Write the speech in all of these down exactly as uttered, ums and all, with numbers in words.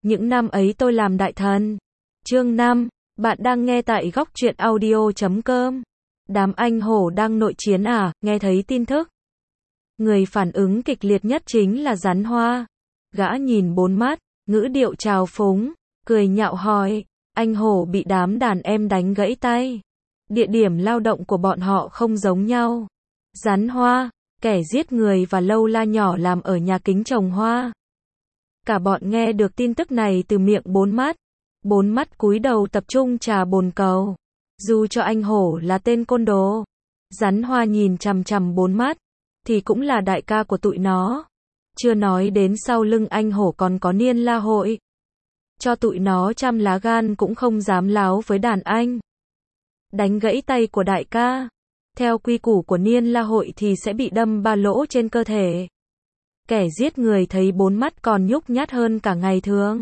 những năm ấy tôi làm đại thần. Chương năm, bạn đang nghe tại góc truyện audio chấm com. Đám anh hổ đang nội chiến à, nghe thấy tin tức. Người phản ứng kịch liệt nhất chính là Rắn Hoa. Gã nhìn bốn mắt, ngữ điệu trào phúng, cười nhạo hỏi, anh hổ bị đám đàn em đánh gãy tay. Địa điểm lao động của bọn họ không giống nhau. Rắn Hoa, kẻ giết người và Lâu La nhỏ làm ở nhà kính trồng hoa. Cả bọn nghe được tin tức này từ miệng bốn mắt. Bốn mắt cúi đầu tập trung trà bồn cầu. Dù cho anh hổ là tên côn đồ, Rắn Hoa nhìn chằm chằm bốn mắt, thì cũng là đại ca của tụi nó. Chưa nói đến sau lưng anh hổ còn có Niên La Hội. Cho tụi nó trăm lá gan cũng không dám láo với đàn anh. Đánh gãy tay của đại ca. Theo quy củ của Niên La Hội thì sẽ bị đâm ba lỗ trên cơ thể. Kẻ giết người thấy bốn mắt còn nhúc nhát hơn cả ngày thường.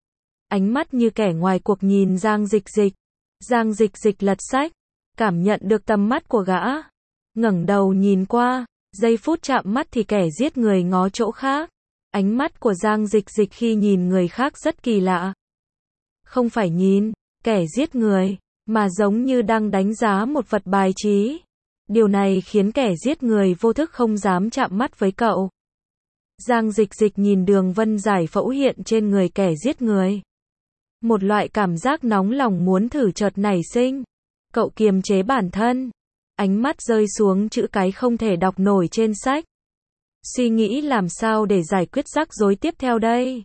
Ánh mắt như kẻ ngoài cuộc nhìn Giang Dịch Dịch. Giang Dịch Dịch lật sách, cảm nhận được tầm mắt của gã. Ngẩng đầu nhìn qua, giây phút chạm mắt thì kẻ giết người ngó chỗ khác. Ánh mắt của Giang Dịch Dịch khi nhìn người khác rất kỳ lạ. Không phải nhìn kẻ giết người, mà giống như đang đánh giá một vật bài trí. Điều này khiến kẻ giết người vô thức không dám chạm mắt với cậu. Giang Dịch Dịch nhìn đường vân giải phẫu hiện trên người kẻ giết người. Một loại cảm giác nóng lòng muốn thử chợt nảy sinh. Cậu kiềm chế bản thân. Ánh mắt rơi xuống chữ cái không thể đọc nổi trên sách. Suy nghĩ làm sao để giải quyết rắc rối tiếp theo đây.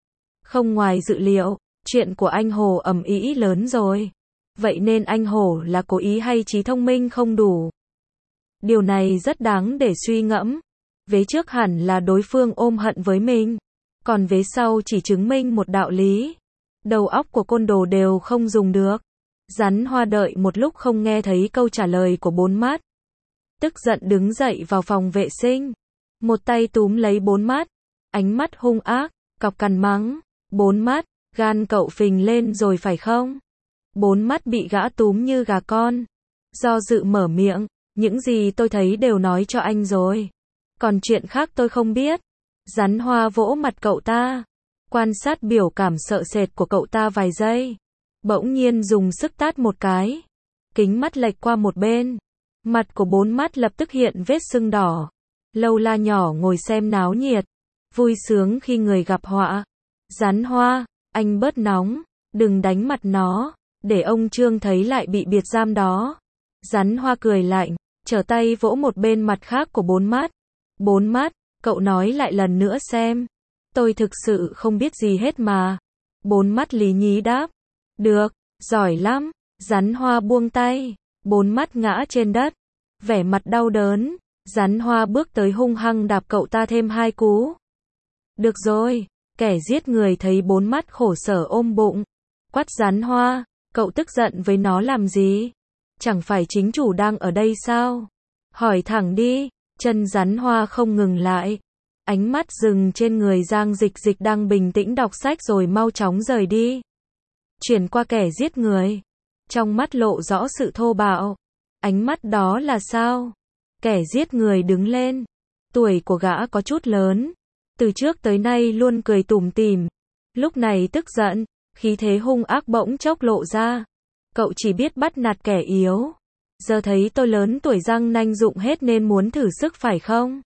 Không ngoài dự liệu, chuyện của anh Hồ ầm ĩ lớn rồi. Vậy nên anh Hổ là cố ý hay trí thông minh không đủ? Điều này rất đáng để suy ngẫm. Vế trước hẳn là đối phương ôm hận với mình. Còn vế sau chỉ chứng minh một đạo lý. Đầu óc của côn đồ đều không dùng được. Rắn Hoa đợi một lúc không nghe thấy câu trả lời của bốn mắt. Tức giận đứng dậy vào phòng vệ sinh. Một tay túm lấy bốn mắt. Ánh mắt hung ác, cọc cằn mắng. Bốn mắt, gan cậu phình lên rồi phải không? Bốn mắt bị gã túm như gà con. Do dự mở miệng, những gì tôi thấy đều nói cho anh rồi. Còn chuyện khác tôi không biết. Rắn Hoa vỗ mặt cậu ta. Quan sát biểu cảm sợ sệt của cậu ta vài giây. Bỗng nhiên dùng sức tát một cái. Kính mắt lệch qua một bên. Mặt của bốn mắt lập tức hiện vết sưng đỏ. Lâu La nhỏ ngồi xem náo nhiệt. Vui sướng khi người gặp họa. Rắn Hoa, anh bớt nóng. Đừng đánh mặt nó. Để ông Trương thấy lại bị biệt giam đó. Rắn Hoa cười lạnh, trở tay vỗ một bên mặt khác của bốn mắt. Bốn mắt, cậu nói lại lần nữa xem. Tôi thực sự không biết gì hết mà. Bốn mắt lý nhí đáp. Được, giỏi lắm. Rắn Hoa buông tay. Bốn mắt ngã trên đất. Vẻ mặt đau đớn. Rắn Hoa bước tới hung hăng đạp cậu ta thêm hai cú. Được rồi. Kẻ giết người thấy bốn mắt khổ sở ôm bụng. Quát Rắn Hoa. Cậu tức giận với nó làm gì? Chẳng phải chính chủ đang ở đây sao? Hỏi thẳng đi. Chân Rắn Hoa không ngừng lại. Ánh mắt dừng trên người Giang Dịch Dịch đang bình tĩnh đọc sách rồi mau chóng rời đi. Chuyển qua kẻ giết người. Trong mắt lộ rõ sự thô bạo. Ánh mắt đó là sao? Kẻ giết người đứng lên. Tuổi của gã có chút lớn. Từ trước tới nay luôn cười tủm tỉm. Lúc này tức giận. Khí thế hung ác bỗng chốc lộ ra. Cậu chỉ biết bắt nạt kẻ yếu. Giờ thấy tôi lớn tuổi răng nanh rụng hết nên muốn thử sức phải không?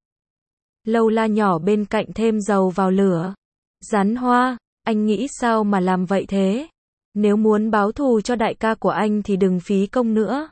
Lâu La nhỏ bên cạnh thêm dầu vào lửa. Rắn Hoa, anh nghĩ sao mà làm vậy thế? Nếu muốn báo thù cho đại ca của anh thì đừng phí công nữa.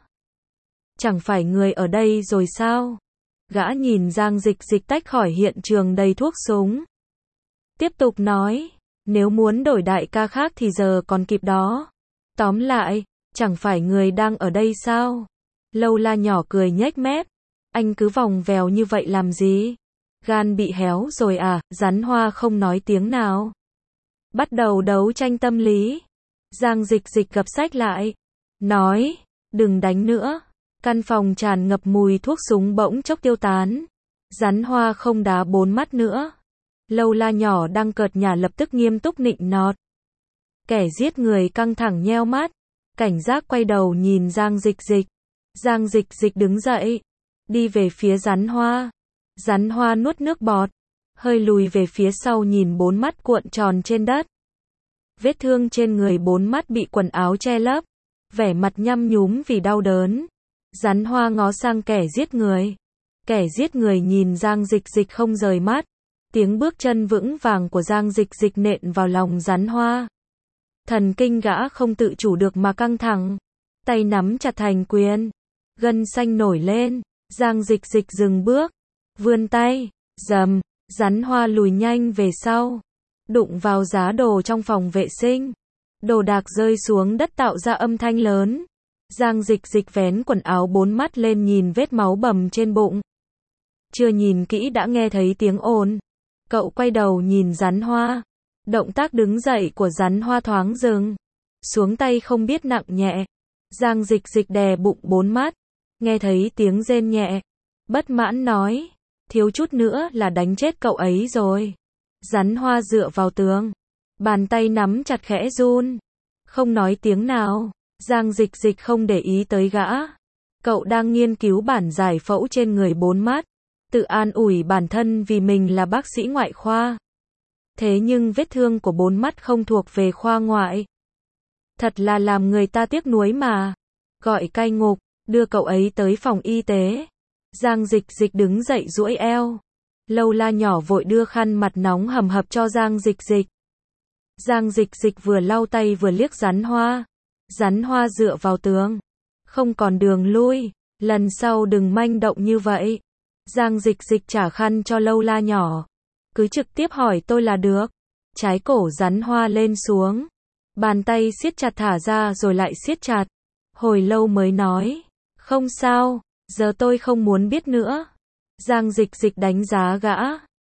Chẳng phải người ở đây rồi sao? Gã nhìn Giang Dịch Dịch tách khỏi hiện trường đầy thuốc súng. Tiếp tục nói. Nếu muốn đổi đại ca khác thì giờ còn kịp đó. Tóm lại, chẳng phải người đang ở đây sao? Lâu La nhỏ cười nhếch mép. Anh cứ vòng vèo như vậy làm gì? Gan bị héo rồi à? Rắn Hoa không nói tiếng nào. Bắt đầu đấu tranh tâm lý. Giang Dịch Dịch gập sách lại. Nói, đừng đánh nữa. Căn phòng tràn ngập mùi thuốc súng bỗng chốc tiêu tán. Rắn Hoa không đá bốn mắt nữa. Lâu La nhỏ đang cợt nhả lập tức nghiêm túc nịnh nọt. Kẻ giết người căng thẳng nheo mắt. Cảnh giác quay đầu nhìn Giang Dịch Dịch. Giang Dịch Dịch đứng dậy. Đi về phía Rắn Hoa. Rắn Hoa nuốt nước bọt. Hơi lùi về phía sau nhìn bốn mắt cuộn tròn trên đất. Vết thương trên người bốn mắt bị quần áo che lấp, vẻ mặt nhăm nhúm vì đau đớn. Rắn Hoa ngó sang kẻ giết người. Kẻ giết người nhìn Giang Dịch Dịch không rời mắt. Tiếng bước chân vững vàng của Giang Dịch Dịch nện vào lòng Rắn Hoa. Thần kinh gã không tự chủ được mà căng thẳng. Tay nắm chặt thành quyền. Gân xanh nổi lên. Giang Dịch Dịch dừng bước. Vươn tay. Rầm. Rắn Hoa lùi nhanh về sau. Đụng vào giá đồ trong phòng vệ sinh. Đồ đạc rơi xuống đất tạo ra âm thanh lớn. Giang Dịch Dịch vén quần áo bốn mắt lên nhìn vết máu bầm trên bụng. Chưa nhìn kỹ đã nghe thấy tiếng ồn. Cậu quay đầu nhìn Rắn Hoa. Động tác đứng dậy của Rắn Hoa thoáng dừng. Xuống tay không biết nặng nhẹ. Giang Dịch Dịch đè bụng bốn mắt. Nghe thấy tiếng rên nhẹ. Bất mãn nói. Thiếu chút nữa là đánh chết cậu ấy rồi. Rắn Hoa dựa vào tường. Bàn tay nắm chặt khẽ run. Không nói tiếng nào. Giang Dịch Dịch không để ý tới gã. Cậu đang nghiên cứu bản giải phẫu trên người bốn mắt. Tự an ủi bản thân vì mình là bác sĩ ngoại khoa. Thế nhưng vết thương của bốn mắt không thuộc về khoa ngoại. Thật là làm người ta tiếc nuối mà. Gọi cai ngục, đưa cậu ấy tới phòng y tế. Giang Dịch Dịch đứng dậy duỗi eo. Lâu La nhỏ vội đưa khăn mặt nóng hầm hập cho Giang Dịch Dịch. Giang Dịch Dịch vừa lau tay vừa liếc Rắn Hoa. Rắn Hoa dựa vào tường. Không còn đường lui. Lần sau đừng manh động như vậy. Giang Dịch Dịch trả khăn cho Lâu La nhỏ. Cứ trực tiếp hỏi tôi là được. Trái cổ Rắn Hoa lên xuống. Bàn tay siết chặt thả ra rồi lại siết chặt. Hồi lâu mới nói. Không sao, giờ tôi không muốn biết nữa. Giang Dịch Dịch đánh giá gã.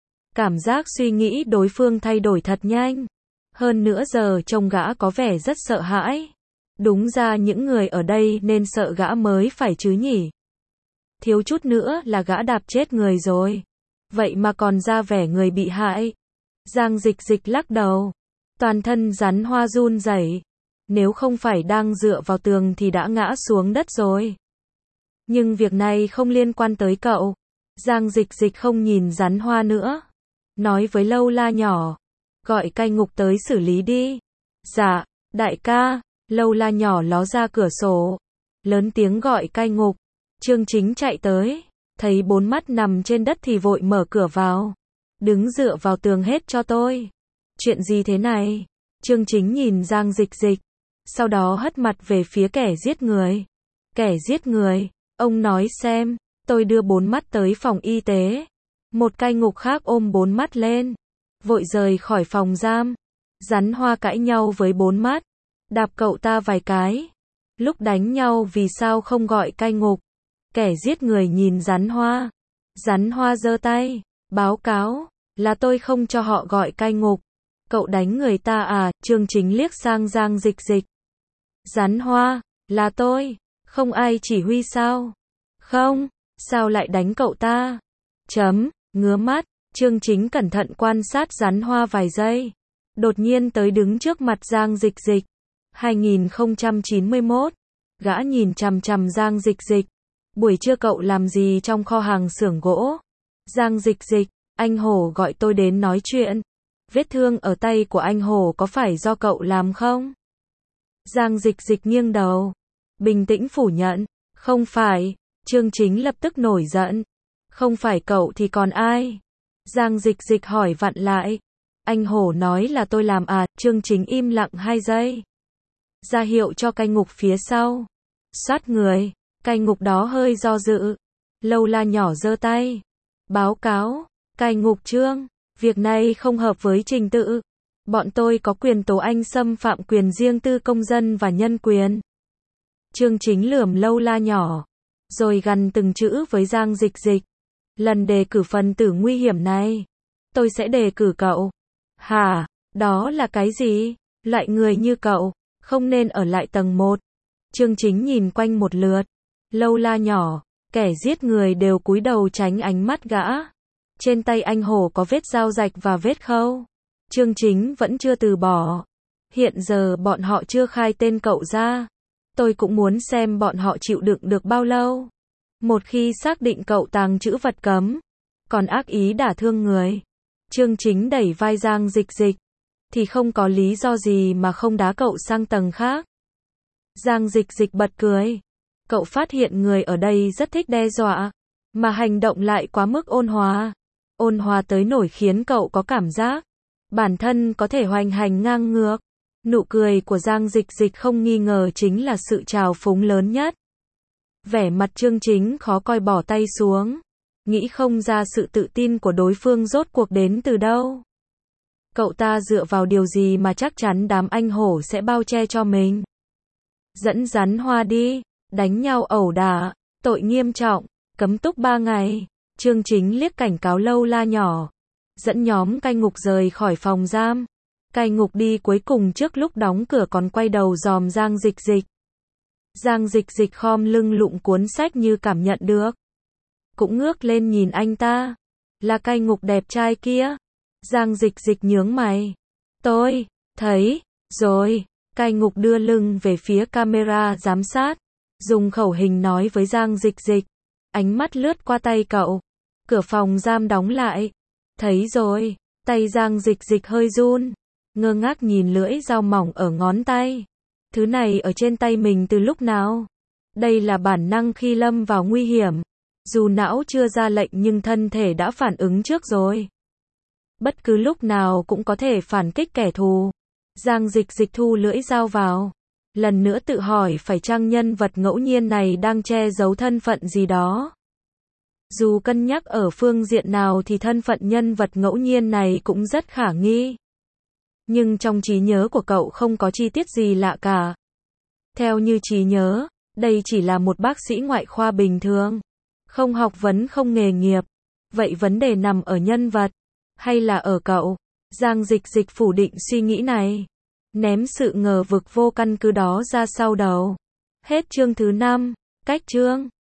Cảm giác suy nghĩ đối phương thay đổi thật nhanh. Hơn nữa giờ trông gã có vẻ rất sợ hãi. Đúng ra những người ở đây nên sợ gã mới phải chứ nhỉ. Thiếu chút nữa là gã đạp chết người rồi. Vậy mà còn ra vẻ người bị hại. Giang Dịch Dịch lắc đầu. Toàn thân Rắn Hoa run rẩy. Nếu không phải đang dựa vào tường thì đã ngã xuống đất rồi. Nhưng việc này không liên quan tới cậu. Giang Dịch Dịch không nhìn Rắn Hoa nữa. Nói với Lâu La nhỏ. Gọi cai ngục tới xử lý đi. Dạ, đại ca. Lâu La nhỏ ló ra cửa sổ. Lớn tiếng gọi cai ngục. Trương Chính chạy tới. Thấy bốn mắt nằm trên đất thì vội mở cửa vào. Đứng dựa vào tường hết cho tôi. Chuyện gì thế này? Trương Chính nhìn Giang Dịch Dịch. Sau đó hất mặt về phía kẻ giết người. Kẻ giết người. Ông nói xem. Tôi đưa bốn mắt tới phòng y tế. Một cai ngục khác ôm bốn mắt lên. Vội rời khỏi phòng giam. Rắn Hoa cãi nhau với bốn mắt. Đạp cậu ta vài cái. Lúc đánh nhau vì sao không gọi cai ngục? Kẻ giết người nhìn Rắn Hoa. Rắn Hoa giơ tay. Báo cáo. Là tôi không cho họ gọi cai ngục. Cậu đánh người ta à? Trương Chính liếc sang Giang Dịch Dịch. Rắn Hoa. Là tôi. Không ai chỉ huy sao? Không. Sao lại đánh cậu ta? Chấm. Ngứa mắt. Trương Chính cẩn thận quan sát Rắn Hoa vài giây. Đột nhiên tới đứng trước mặt Giang Dịch Dịch. hai nghìn không trăm chín mươi mốt. Gã nhìn chằm chằm Giang Dịch Dịch. Buổi trưa cậu làm gì trong kho hàng xưởng gỗ? Giang Dịch Dịch. Anh Hổ gọi tôi đến nói chuyện. Vết thương ở tay của anh Hổ có phải do cậu làm không? Giang Dịch Dịch nghiêng đầu. Bình tĩnh phủ nhận. Không phải. Trương Chính lập tức nổi giận. Không phải cậu thì còn ai? Giang Dịch Dịch hỏi vặn lại. Anh Hổ nói là tôi làm à? Trương Chính im lặng hai giây. Ra hiệu cho cai ngục phía sau. Soát người. Cai ngục đó hơi do dự. Lâu La nhỏ giơ tay. Báo cáo. Cai ngục Trương. Việc này không hợp với trình tự. Bọn tôi có quyền tố anh xâm phạm quyền riêng tư công dân và nhân quyền. Trương Chính lườm Lâu La nhỏ. Rồi gằn từng chữ với Giang Dịch Dịch. Lần đề cử phần tử nguy hiểm này. Tôi sẽ đề cử cậu. Hả? Đó là cái gì? Loại người như cậu. Không nên ở lại tầng một. Trương Chính nhìn quanh một lượt. Lâu La nhỏ. Kẻ giết người đều cúi đầu tránh ánh mắt gã. Trên tay anh Hổ có vết dao rạch và vết khâu. Trương Chính vẫn chưa từ bỏ. Hiện giờ bọn họ chưa khai tên cậu ra. Tôi cũng muốn xem bọn họ chịu đựng được bao lâu. Một khi xác định cậu tàng trữ vật cấm, còn ác ý đả thương người. Trương Chính đẩy vai Giang Dịch Dịch. thì không có lý do gì mà không đá cậu sang tầng khác. Giang Dịch Dịch bật cười. Cậu phát hiện người ở đây rất thích đe dọa, mà hành động lại quá mức ôn hòa. Ôn hòa tới nổi khiến cậu có cảm giác bản thân có thể hoành hành ngang ngược. Nụ cười của Giang Dịch Dịch không nghi ngờ chính là sự trào phúng lớn nhất. Vẻ mặt Chương Chính khó coi bỏ tay xuống. Nghĩ không ra sự tự tin của đối phương rốt cuộc đến từ đâu. Cậu ta dựa vào điều gì mà chắc chắn đám anh hổ sẽ bao che cho mình. Dẫn rắn hoa đi, đánh nhau ẩu đả, tội nghiêm trọng, cấm túc ba ngày. Chương Chính liếc cảnh cáo lâu la nhỏ, dẫn nhóm cai ngục rời khỏi phòng giam. Cai ngục đi cuối cùng trước lúc đóng cửa còn quay đầu dòm Giang Dịch Dịch. Giang Dịch Dịch khom lưng lụng cuốn sách như cảm nhận được. Cũng ngước lên nhìn anh ta. Là cai ngục đẹp trai kia. Giang Dịch Dịch nhướng mày. Tôi, thấy, rồi. Cai ngục đưa lưng về phía camera giám sát. Dùng khẩu hình nói với Giang Dịch Dịch. Ánh mắt lướt qua tay cậu. Cửa phòng giam đóng lại. Thấy rồi. Tay Giang Dịch Dịch hơi run. Ngơ ngác nhìn lưỡi dao mỏng ở ngón tay. Thứ này ở trên tay mình từ lúc nào? Đây là bản năng khi lâm vào nguy hiểm. Dù não chưa ra lệnh nhưng thân thể đã phản ứng trước rồi. Bất cứ lúc nào cũng có thể phản kích kẻ thù. Giang Dịch Dịch thu lưỡi dao vào. Lần nữa tự hỏi phải chăng nhân vật ngẫu nhiên này đang che giấu thân phận gì đó. Dù cân nhắc ở phương diện nào thì thân phận nhân vật ngẫu nhiên này cũng rất khả nghi. Nhưng trong trí nhớ của cậu không có chi tiết gì lạ cả. Theo như trí nhớ, đây chỉ là một bác sĩ ngoại khoa bình thường. Không học vấn không nghề nghiệp. Vậy vấn đề nằm ở nhân vật, hay là ở cậu? Giang Dịch Dịch phủ định suy nghĩ này. Ném sự ngờ vực vô căn cứ đó ra sau đầu. Hết chương thứ năm. Cách chương